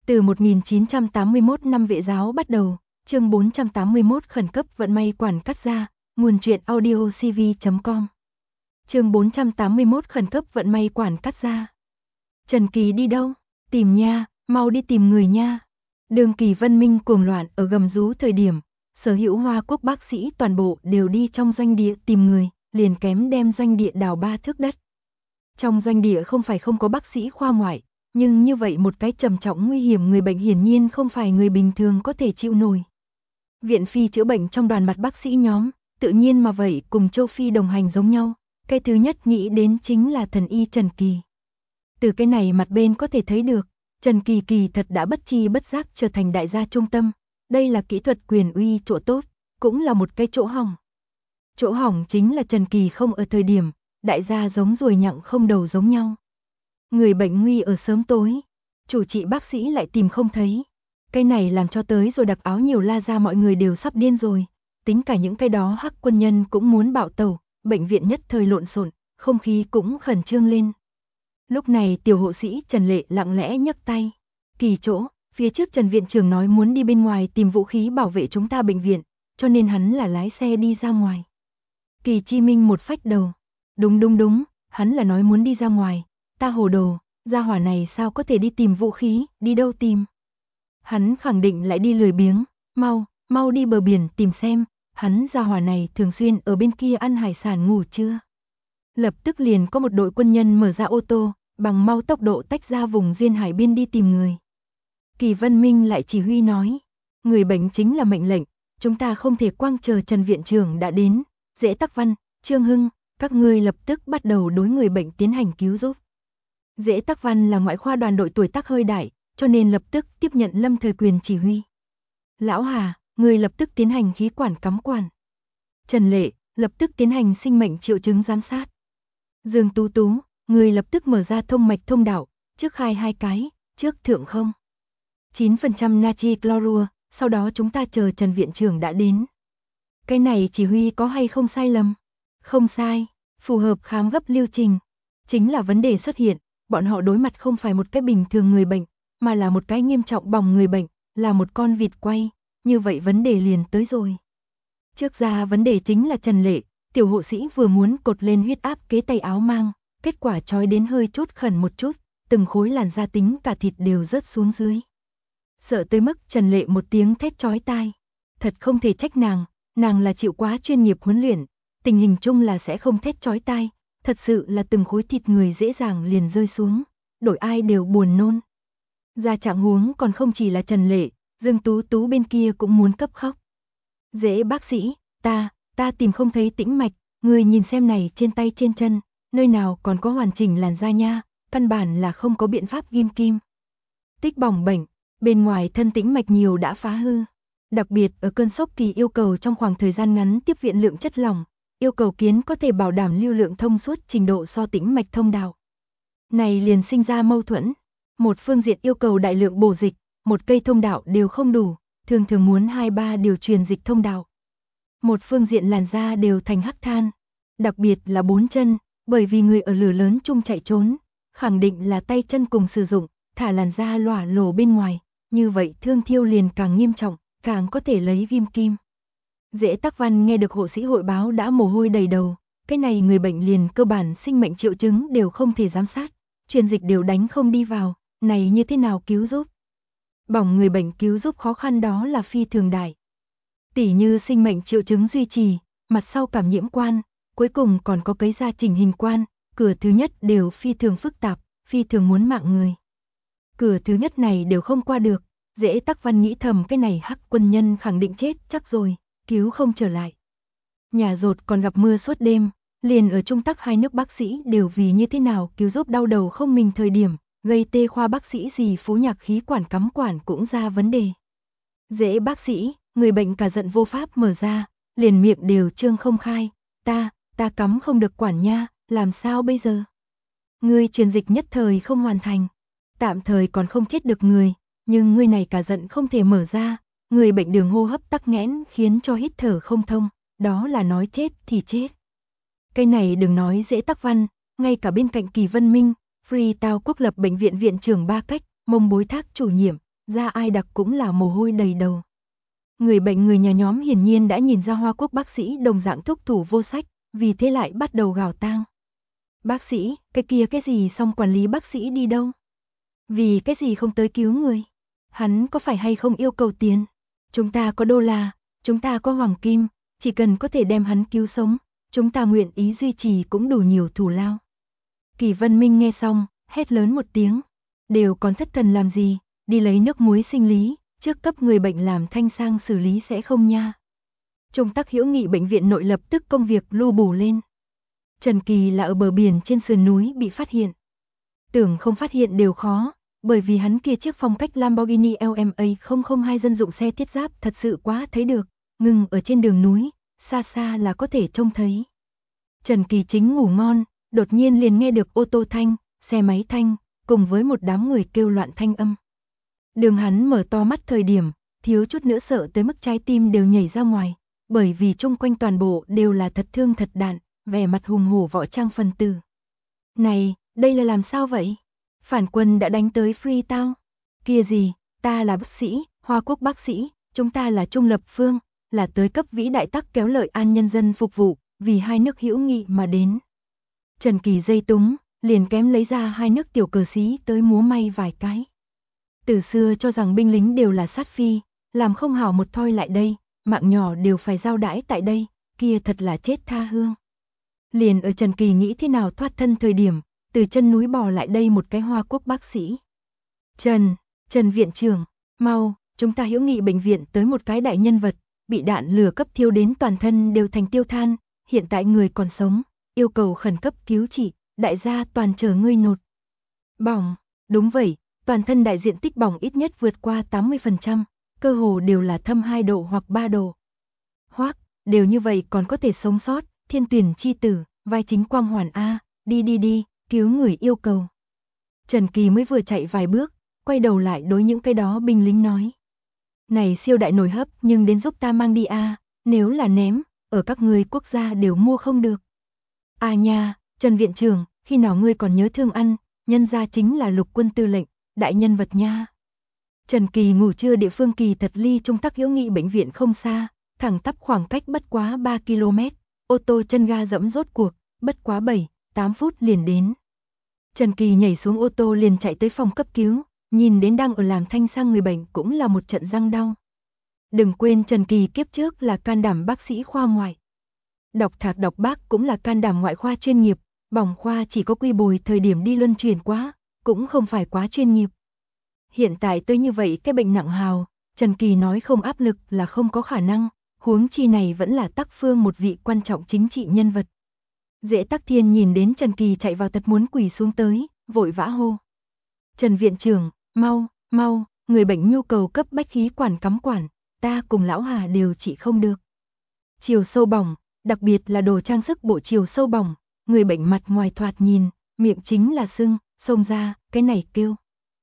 Từ 1981 năm vệ giáo bắt đầu, chương 481 khẩn cấp vận may quản cắt ra, nguồn truyện audio cv.com. Chương 481 khẩn cấp vận may quản cắt ra. Trần Kỳ đi đâu? Tìm nha, mau đi tìm người nha. Đường Kỳ Vân Minh cuồng loạn ở gầm rú thời điểm, sở hữu Hoa Quốc bác sĩ toàn bộ đều đi trong doanh địa tìm người, liền kém đem doanh địa đào 3 thước đất. Trong doanh địa không phải không có bác sĩ khoa ngoại, nhưng như vậy một cái trầm trọng nguy hiểm người bệnh hiển nhiên không phải người bình thường có thể chịu nổi. Viện Phi chữa bệnh trong đoàn mặt bác sĩ nhóm, tự nhiên mà vậy cùng Châu Phi đồng hành giống nhau, cái thứ nhất nghĩ đến chính là thần y Trần Kỳ. Từ cái này mặt bên có thể thấy được, Trần Kỳ kỳ thật đã bất chi bất giác trở thành đại gia trung tâm, đây là kỹ thuật quyền uy chỗ tốt, cũng là một cái chỗ hỏng. Chỗ hỏng chính là Trần Kỳ không ở thời điểm, đại gia giống ruồi nhặng không đầu giống nhau. Người bệnh nguy ở sớm tối, chủ trị bác sĩ lại tìm không thấy. Cái này làm cho tới rồi đặc áo nhiều la ra mọi người đều sắp điên rồi, tính cả những cái đó hắc quân nhân cũng muốn bạo tẩu, bệnh viện nhất thời lộn xộn, không khí cũng khẩn trương lên. Lúc này tiểu hộ sĩ Trần Lệ lặng lẽ nhấc tay. Kỳ chỗ, phía trước Trần viện trưởng nói muốn đi bên ngoài tìm vũ khí bảo vệ chúng ta bệnh viện, cho nên hắn là lái xe đi ra ngoài. Kỳ Chi Minh một phách đầu. Đúng, hắn là nói muốn đi ra ngoài, ta hồ đồ, gia hỏa này sao có thể đi tìm vũ khí, đi đâu tìm. Hắn khẳng định lại đi lười biếng, mau đi bờ biển tìm xem, hắn gia hỏa này thường xuyên ở bên kia ăn hải sản ngủ trưa. Lập tức liền có một đội quân nhân mở ra ô tô, bằng mau tốc độ tách ra vùng duyên hải biên đi tìm người. Kỳ Vân Minh lại chỉ huy nói, người bệnh chính là mệnh lệnh, chúng ta không thể quang chờ Trần viện trưởng đã đến, Dễ Tắc Văn, Trương Hưng, các ngươi lập tức bắt đầu đối người bệnh tiến hành cứu giúp. Dễ Tắc Văn là ngoại khoa đoàn đội tuổi tác hơi đại, cho nên lập tức tiếp nhận Lâm Thời Quyền chỉ huy. Lão Hà, người lập tức tiến hành khí quản cắm quản. Trần Lệ, lập tức tiến hành sinh mệnh triệu chứng giám sát. Dương Tú Tú, người lập tức mở ra thông mạch thông đạo, trước khai 2 cái, trước thượng không. 9% natri chlorua, sau đó chúng ta chờ Trần viện trưởng đã đến. Cái này chỉ huy có hay không sai lầm? Không sai, phù hợp khám gấp lưu trình. Chính là vấn đề xuất hiện, bọn họ đối mặt không phải một cái bình thường người bệnh, mà là một cái nghiêm trọng bỏng người bệnh, là một con vịt quay, như vậy vấn đề liền tới rồi. Trước ra vấn đề chính là Trần Lệ, tiểu hộ sĩ vừa muốn cột lên huyết áp kế tay áo mang, kết quả trói đến hơi chút khẩn một chút, từng khối làn da tính cả thịt đều rớt xuống dưới. Sợ tới mức Trần Lệ một tiếng thét chói tai. Thật không thể trách nàng là chịu quá chuyên nghiệp huấn luyện, tình hình chung là sẽ không thét chói tai, thật sự là từng khối thịt người dễ dàng liền rơi xuống, đổi ai đều buồn nôn. Ra trạng huống còn không chỉ là Trần Lệ, Dương Tú Tú bên kia cũng muốn cấp khóc. Dễ bác sĩ, ta tìm không thấy tĩnh mạch, người nhìn xem này trên tay trên chân, nơi nào còn có hoàn chỉnh làn da nha, căn bản là không có biện pháp ghim kim. Tích bỏng bệnh, bên ngoài thân tĩnh mạch nhiều đã phá hư. Đặc biệt ở cơn sốc kỳ yêu cầu trong khoảng thời gian ngắn tiếp viện lượng chất lỏng, yêu cầu kiến có thể bảo đảm lưu lượng thông suốt trình độ so tĩnh mạch thông đạo. Này liền sinh ra mâu thuẫn, một phương diện yêu cầu đại lượng bổ dịch, một cây thông đạo đều không đủ, thường muốn 2-3 điều truyền dịch thông đạo. Một phương diện làn da đều thành hắc than, đặc biệt là 4 chân, bởi vì người ở lửa lớn chung chạy trốn, khẳng định là tay chân cùng sử dụng, thả làn da lỏa lồ bên ngoài, như vậy thương thiêu liền càng nghiêm trọng, càng có thể lấy ghim kim. Dễ Tắc Văn nghe được hộ sĩ hội báo đã mồ hôi đầy đầu, cái này người bệnh liền cơ bản sinh mệnh triệu chứng đều không thể giám sát, truyền dịch đều đánh không đi vào, này như thế nào cứu giúp? Bỏng người bệnh cứu giúp khó khăn đó là phi thường đại. Tỉ như sinh mệnh triệu chứng duy trì, mặt sau cảm nhiễm quan, cuối cùng còn có cấy ra chỉnh hình quan, cửa thứ nhất đều phi thường phức tạp, phi thường muốn mạng người. Cửa thứ nhất này đều không qua được, Dễ Tắc Văn nghĩ thầm cái này hắc quân nhân khẳng định chết chắc rồi, cứu không trở lại. Nhà rột còn gặp mưa suốt đêm, liền ở Trung Tắc hai nước bác sĩ đều vì như thế nào cứu giúp đau đầu không mình thời điểm, gây tê khoa bác sĩ gì Phú Nhạc khí quản cắm quản cũng ra vấn đề. Dễ bác sĩ, người bệnh cả giận vô pháp mở ra, liền miệng đều trương không khai, ta cắm không được quản nha, làm sao bây giờ? Ngươi truyền dịch nhất thời không hoàn thành, tạm thời còn không chết được người, nhưng người này cả giận không thể mở ra, người bệnh đường hô hấp tắc nghẽn khiến cho hít thở không thông, đó là nói chết thì chết. Cái này đừng nói Dễ Tắc Văn, ngay cả bên cạnh Kỳ Vân Minh, Freetown quốc lập bệnh viện viện trưởng Ba Cách, Mông Bối Thác chủ nhiệm, da ai đặc cũng là mồ hôi đầy đầu. Người bệnh người nhà nhóm hiển nhiên đã nhìn ra Hoa Quốc bác sĩ đồng dạng thúc thủ vô sách, vì thế lại bắt đầu gào tang. Bác sĩ, cái kia cái gì xong quản lý bác sĩ đi đâu? Vì cái gì không tới cứu người? Hắn có phải hay không yêu cầu tiền? Chúng ta có đô la, chúng ta có hoàng kim, chỉ cần có thể đem hắn cứu sống, chúng ta nguyện ý duy trì cũng đủ nhiều thù lao. Kỳ Vân Minh nghe xong, hét lớn một tiếng. Đều còn thất thần làm gì, đi lấy nước muối sinh lý, trước cấp người bệnh làm thanh sang xử lý sẽ không nha. Trung Tắc Hữu Nghị bệnh viện nội lập tức công việc lu bù lên. Trần Kỳ là ở bờ biển trên sườn núi bị phát hiện. Tưởng không phát hiện đều khó, bởi vì hắn kia chiếc phong cách Lamborghini LMA 002 dân dụng xe thiết giáp thật sự quá thấy được, ngừng ở trên đường núi, xa xa là có thể trông thấy. Trần Kỳ chính ngủ ngon, đột nhiên liền nghe được ô tô thanh, xe máy thanh, cùng với một đám người kêu loạn thanh âm. Đường hắn mở to mắt thời điểm, thiếu chút nữa sợ tới mức trái tim đều nhảy ra ngoài, bởi vì chung quanh toàn bộ đều là thật thương thật đạn, vẻ mặt hùng hổ võ trang phần tử. Này, đây là làm sao vậy? Phản quân đã đánh tới Freetown. Kia gì, ta là bác sĩ, Hoa Quốc bác sĩ, chúng ta là trung lập phương, là tới cấp vĩ đại tắc kéo lợi an nhân dân phục vụ, vì hai nước hữu nghị mà đến. Trần Kỳ dây túng, liền kém lấy ra hai nước tiểu cờ xí tới múa may vài cái. Từ xưa cho rằng binh lính đều là sát phi, làm không hảo một thoi lại đây, mạng nhỏ đều phải giao đãi tại đây, kia thật là chết tha hương. Liền ở Trần Kỳ nghĩ thế nào thoát thân thời điểm, từ chân núi bò lại đây một cái Hoa Quốc bác sĩ. Trần viện trưởng, mau, chúng ta Hữu Nghị bệnh viện tới một cái đại nhân vật, bị đạn lửa cấp thiêu đến toàn thân đều thành tiêu than, hiện tại người còn sống, yêu cầu khẩn cấp cứu trị, đại gia toàn chờ ngươi nột. Bỏng, đúng vậy, toàn thân đại diện tích bỏng ít nhất vượt qua 80%, cơ hồ đều là thâm 2 độ hoặc 3 độ. Hoác, đều như vậy còn có thể sống sót, thiên tuyển chi tử, vai chính quang hoàn A, đi, cứu người yêu cầu. Trần Kỳ mới vừa chạy vài bước, quay đầu lại đối những cái đó binh lính nói. Này siêu đại nồi hấp nhưng đến giúp ta mang đi A, nếu là ném, ở các người quốc gia đều mua không được. À nha, Trần viện trưởng, khi nào ngươi còn nhớ thương ăn, nhân gia chính là lục quân tư lệnh, đại nhân vật nha. Trần Kỳ ngủ trưa địa phương kỳ thật ly Trung Tắc Hữu Nghị bệnh viện không xa, thẳng tắp khoảng cách bất quá 3 km, ô tô chân ga dẫm rốt cuộc, bất quá 7-8 phút liền đến. Trần Kỳ nhảy xuống ô tô liền chạy tới phòng cấp cứu, nhìn đến đang ở làm thanh sang người bệnh cũng là một trận răng đau. Đừng quên Trần Kỳ kiếp trước là can đảm bác sĩ khoa ngoại. Đọc thạc đọc bác cũng là can đảm ngoại khoa chuyên nghiệp, bỏng khoa chỉ có quy bồi thời điểm đi luân chuyển quá, cũng không phải quá chuyên nghiệp. Hiện tại tới như vậy cái bệnh nặng hào, Trần Kỳ nói không áp lực là không có khả năng, huống chi này vẫn là Tắc Phương một vị quan trọng chính trị nhân vật. Dễ Tắc Thiên nhìn đến Trần Kỳ chạy vào thật muốn quỳ xuống tới, vội vã hô. Trần viện trưởng, mau, người bệnh nhu cầu cấp bách khí quản cắm quản, ta cùng lão Hà đều trị không được. Chiều sâu bỏng, đặc biệt là đồ trang sức bộ chiều sâu bỏng, người bệnh mặt ngoài thoạt nhìn, miệng chính là sưng, xông ra, cái này kêu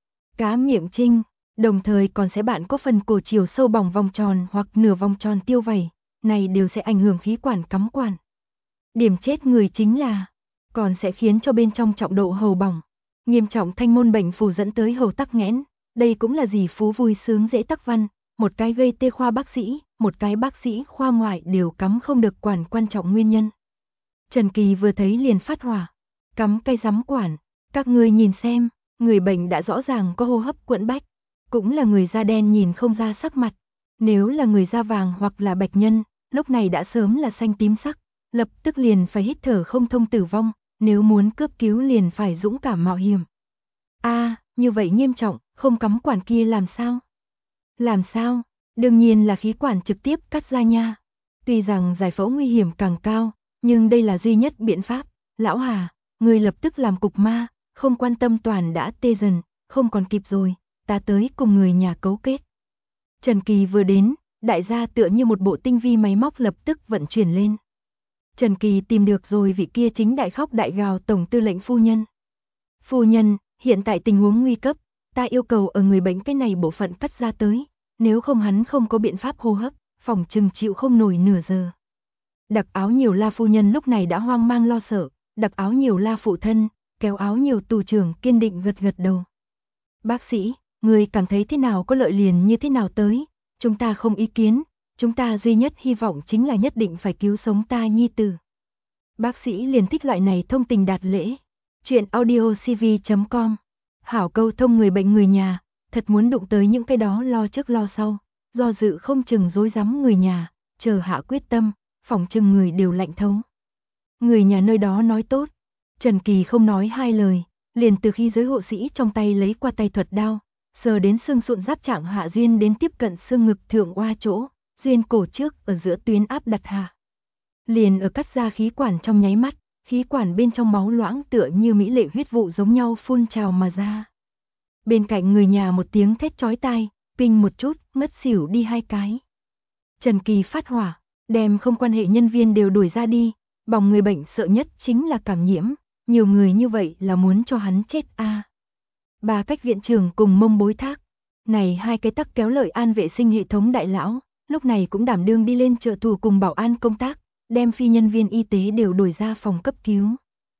cá miệng trinh, đồng thời còn sẽ bạn có phần cổ chiều sâu bỏng vòng tròn hoặc nửa vòng tròn tiêu vẩy, này đều sẽ ảnh hưởng khí quản cắm quản. Điểm chết người chính là, còn sẽ khiến cho bên trong trọng độ hầu bỏng, nghiêm trọng thanh môn bệnh phù dẫn tới hầu tắc nghẽn, đây cũng là gì phú vui sướng dễ tắc văn, một cái gây tê khoa bác sĩ, một cái bác sĩ khoa ngoại đều cắm không được quản quan trọng nguyên nhân. Trần Kỳ vừa thấy liền phát hỏa, cắm cây giám quản, các ngươi nhìn xem, người bệnh đã rõ ràng có hô hấp quẫn bách, cũng là người da đen nhìn không ra sắc mặt, nếu là người da vàng hoặc là bạch nhân, lúc này đã sớm là xanh tím sắc, lập tức liền phải hít thở không thông tử vong, nếu muốn cấp cứu liền phải dũng cảm mạo hiểm. Như vậy nghiêm trọng, không cắm quản kia làm sao? Làm sao? Đương nhiên là khí quản trực tiếp cắt ra nha. Tuy rằng giải phẫu nguy hiểm càng cao, nhưng đây là duy nhất biện pháp. Lão Hà, người lập tức làm cục ma, không quan tâm toàn đã tê dần, không còn kịp rồi, ta tới cùng người nhà cấu kết. Trần Kỳ vừa đến, đại gia tựa như một bộ tinh vi máy móc lập tức vận chuyển lên. Trần Kỳ tìm được rồi vị kia chính đại khóc đại gào tổng tư lệnh phu nhân. Phu nhân, hiện tại tình huống nguy cấp, ta yêu cầu ở người bệnh cái này bộ phận cắt ra tới, nếu không hắn không có biện pháp hô hấp, phòng chừng chịu không nổi nửa giờ. Đặc áo nhiều la phu nhân lúc này đã hoang mang lo sợ, đặc áo nhiều la phụ thân, kéo áo nhiều tù trưởng kiên định gật gật đầu. Bác sĩ, người cảm thấy thế nào có lợi liền như thế nào tới, chúng ta không ý kiến, chúng ta duy nhất hy vọng chính là nhất định phải cứu sống ta nhi tử. Bác sĩ liền thích loại này thông tình đạt lễ. Chuyện audiocv.com. Hảo câu thông người bệnh người nhà, thật muốn đụng tới những cái đó lo trước lo sau, do dự không chừng rối rắm người nhà, chờ hạ quyết tâm, phỏng chừng người đều lạnh thấu. Người nhà nơi đó nói tốt, Trần Kỳ không nói hai lời, liền từ khi giới hộ sĩ trong tay lấy qua tay thuật đao, sờ đến xương sụn giáp trạng hạ duyên đến tiếp cận xương ngực thượng oa chỗ, duyên cổ trước ở giữa tuyến áp đặt hạ. Liền ở cắt ra khí quản trong nháy mắt, khí quản bên trong máu loãng tựa như mỹ lệ huyết vụ giống nhau phun trào mà ra. Bên cạnh người nhà một tiếng thét chói tai, pinh một chút, ngất xỉu đi 2 cái. Trần Kỳ phát hỏa, đem không quan hệ nhân viên đều đuổi ra đi, bỏng người bệnh sợ nhất chính là cảm nhiễm, nhiều người như vậy là muốn cho hắn chết a. Bà Cách viện trưởng cùng Mông Bối Thác, này 2 cái tắc kéo lợi an vệ sinh hệ thống đại lão, lúc này cũng đảm đương đi lên trợ thủ cùng bảo an công tác, đem phi nhân viên y tế đều đuổi ra phòng cấp cứu.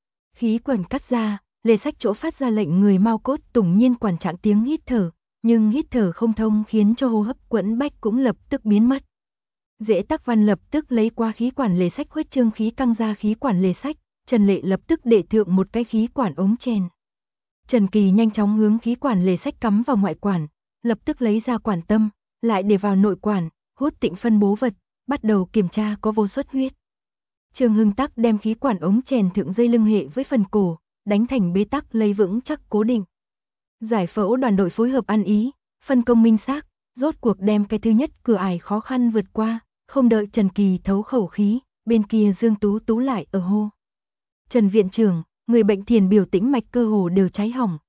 Khí quản cắt ra, lề sách chỗ phát ra lệnh người mau cốt tủng nhiên quản trạng tiếng hít thở, nhưng hít thở không thông khiến cho hô hấp quẫn bách cũng lập tức biến mất. Dễ Tắc Văn lập tức lấy qua khí quản lề sách khuếch trương khí căng ra khí quản lề sách, Trần Lệ lập tức đệ thượng một cái khí quản ống chèn. Trần Kỳ nhanh chóng hướng khí quản lề sách cắm vào ngoại quản, lập tức lấy ra quản tâm, lại để vào nội quản, hút tịnh phân bố vật, bắt đầu kiểm tra có vô xuất huyết. Trương Hưng Tắc đem khí quản ống chèn thượng dây lưng hệ với phần cổ, đánh thành bế tắc lấy vững chắc cố định. Giải phẫu đoàn đội phối hợp ăn ý, phân công minh xác, rốt cuộc đem cái thứ nhất cửa ải khó khăn vượt qua, không đợi Trần Kỳ thấu khẩu khí, bên kia Dương Tú Tú lại ở hô. Trần viện trưởng, người bệnh thiền biểu tĩnh mạch cơ hồ đều cháy hỏng,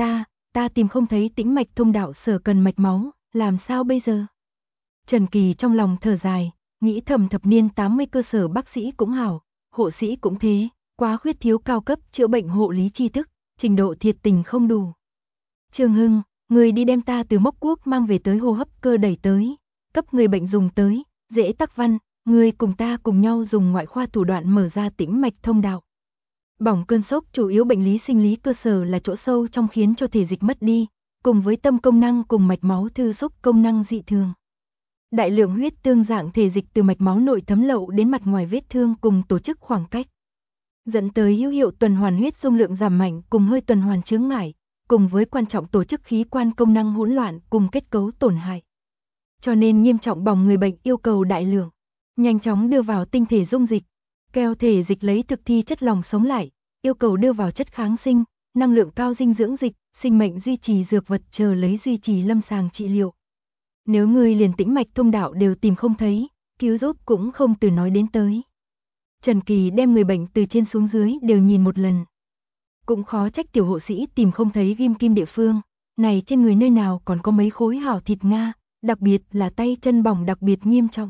ta tìm không thấy tĩnh mạch thông đạo sở cần mạch máu, làm sao bây giờ? Trần Kỳ trong lòng thở dài, nghĩ thầm thập niên 80 cơ sở bác sĩ cũng hảo, hộ sĩ cũng thế, quá khuyết thiếu cao cấp chữa bệnh hộ lý tri thức, trình độ thiệt tình không đủ. Trương Hưng, người đi đem ta từ Mốc Quốc mang về tới hô hấp cơ đẩy tới, cấp người bệnh dùng tới, Dễ Tắc Văn, người cùng ta cùng nhau dùng ngoại khoa thủ đoạn mở ra tĩnh mạch thông đạo. Bỏng cơn sốc chủ yếu bệnh lý sinh lý cơ sở là chỗ sâu trong khiến cho thể dịch mất đi, cùng với tâm công năng cùng mạch máu thư xúc công năng dị thường. Đại lượng huyết tương dạng thể dịch từ mạch máu nội thấm lậu đến mặt ngoài vết thương cùng tổ chức khoảng cách, dẫn tới hữu hiệu tuần hoàn huyết dung lượng giảm mạnh cùng hơi tuần hoàn chướng ngại, cùng với quan trọng tổ chức khí quan công năng hỗn loạn cùng kết cấu tổn hại. Cho nên nghiêm trọng bỏng người bệnh yêu cầu đại lượng, nhanh chóng đưa vào tinh thể dung dịch, keo thể dịch lấy thực thi chất lỏng sống lại, yêu cầu đưa vào chất kháng sinh, năng lượng cao dinh dưỡng dịch, sinh mệnh duy trì dược vật chờ lấy duy trì lâm sàng trị liệu. Nếu người liền tĩnh mạch thông đạo đều tìm không thấy, cứu giúp cũng không từ nói đến tới. Trần Kỳ đem người bệnh từ trên xuống dưới đều nhìn một lần. Cũng khó trách tiểu hộ sĩ tìm không thấy ghim kim địa phương, này trên người nơi nào còn có mấy khối hảo thịt Nga, đặc biệt là tay chân bỏng đặc biệt nghiêm trọng.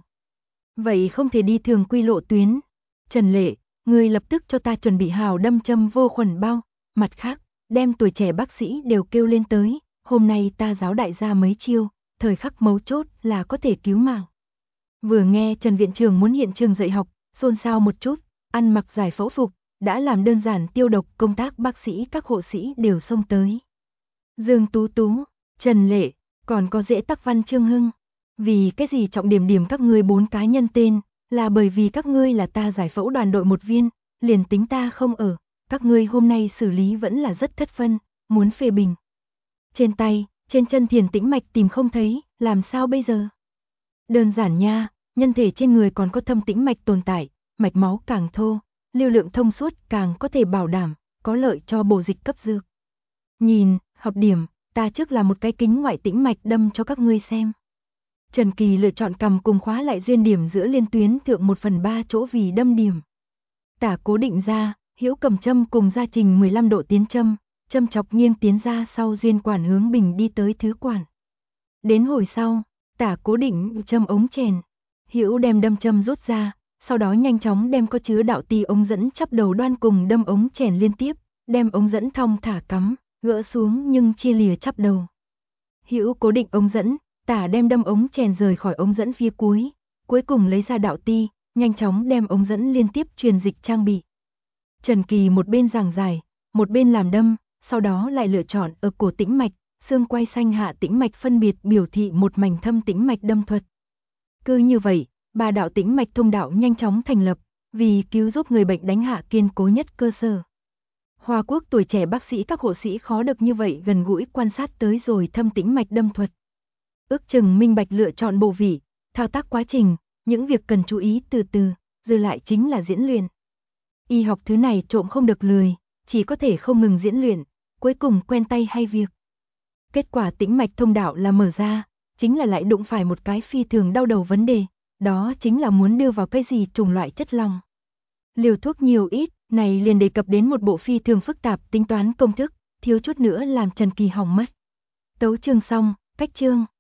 Vậy không thể đi thường quy lộ tuyến. Trần Lệ, người lập tức cho ta chuẩn bị hào đâm châm vô khuẩn bao, mặt khác, đem tuổi trẻ bác sĩ đều kêu lên tới, hôm nay ta giáo đại gia mấy chiêu, thời khắc mấu chốt là có thể cứu mạng. Vừa nghe Trần viện trưởng muốn hiện trường dạy học, xôn xao một chút, ăn mặc giải phẫu phục, đã làm đơn giản tiêu độc công tác bác sĩ các hộ sĩ đều xông tới. Dương Tú Tú, Trần Lệ, còn có Dễ Tắc Văn Trương Hưng. Vì cái gì trọng điểm các ngươi 4 cá nhân tên, là bởi vì các ngươi là ta giải phẫu đoàn đội một viên, liền tính ta không ở, các ngươi hôm nay xử lý vẫn là rất thất phân, muốn phê bình. Trên tay, trên chân thiền tĩnh mạch tìm không thấy, làm sao bây giờ? Đơn giản nha, nhân thể trên người còn có thâm tĩnh mạch tồn tại, mạch máu càng thô, lưu lượng thông suốt càng có thể bảo đảm, có lợi cho bổ dịch cấp dược. Nhìn, học điểm, ta trước là một cái kính ngoại tĩnh mạch đâm cho các ngươi xem. Trần Kỳ lựa chọn cầm cùng khóa lại duyên điểm giữa liên tuyến thượng 1/3 chỗ vì đâm điểm. Tả cố định ra, hữu cầm châm cùng gia trình 15 độ tiến châm, châm chọc nghiêng tiến ra sau duyên quản hướng bình đi tới thứ quản. Đến hồi sau, tả cố định châm ống chèn, hữu đem đâm châm rút ra, sau đó nhanh chóng đem có chứa đạo ti ống dẫn chắp đầu đoan cùng đâm ống chèn liên tiếp, đem ống dẫn thong thả cắm, gỡ xuống nhưng chia lìa chắp đầu. Hữu cố định ống dẫn, tả đem đâm ống chèn rời khỏi ống dẫn phía cuối, cuối cùng lấy ra đạo ti, nhanh chóng đem ống dẫn liên tiếp truyền dịch trang bị. Trần Kỳ một bên giảng giải, một bên làm đâm, sau đó lại lựa chọn ở cổ tĩnh mạch, xương quai xanh hạ tĩnh mạch phân biệt biểu thị một mảnh thâm tĩnh mạch đâm thuật. Cứ như vậy, 3 đạo tĩnh mạch thông đạo nhanh chóng thành lập, vì cứu giúp người bệnh đánh hạ kiên cố nhất cơ sở. Hoa Quốc tuổi trẻ bác sĩ các hộ sĩ khó được như vậy gần gũi quan sát tới rồi thâm tĩnh mạch đâm thuật. Ước chừng minh bạch lựa chọn bộ vị, thao tác quá trình, những việc cần chú ý từ từ, dư lại chính là diễn luyện. Y học thứ này trộm không được lười, chỉ có thể không ngừng diễn luyện, cuối cùng quen tay hay việc. Kết quả tĩnh mạch thông đạo là mở ra, chính là lại đụng phải một cái phi thường đau đầu vấn đề, đó chính là muốn đưa vào cái gì chủng loại chất lỏng. Liều thuốc nhiều ít, này liền đề cập đến một bộ phi thường phức tạp tính toán công thức, thiếu chút nữa làm Trần Kỳ hỏng mất. Tấu chương xong, cách chương.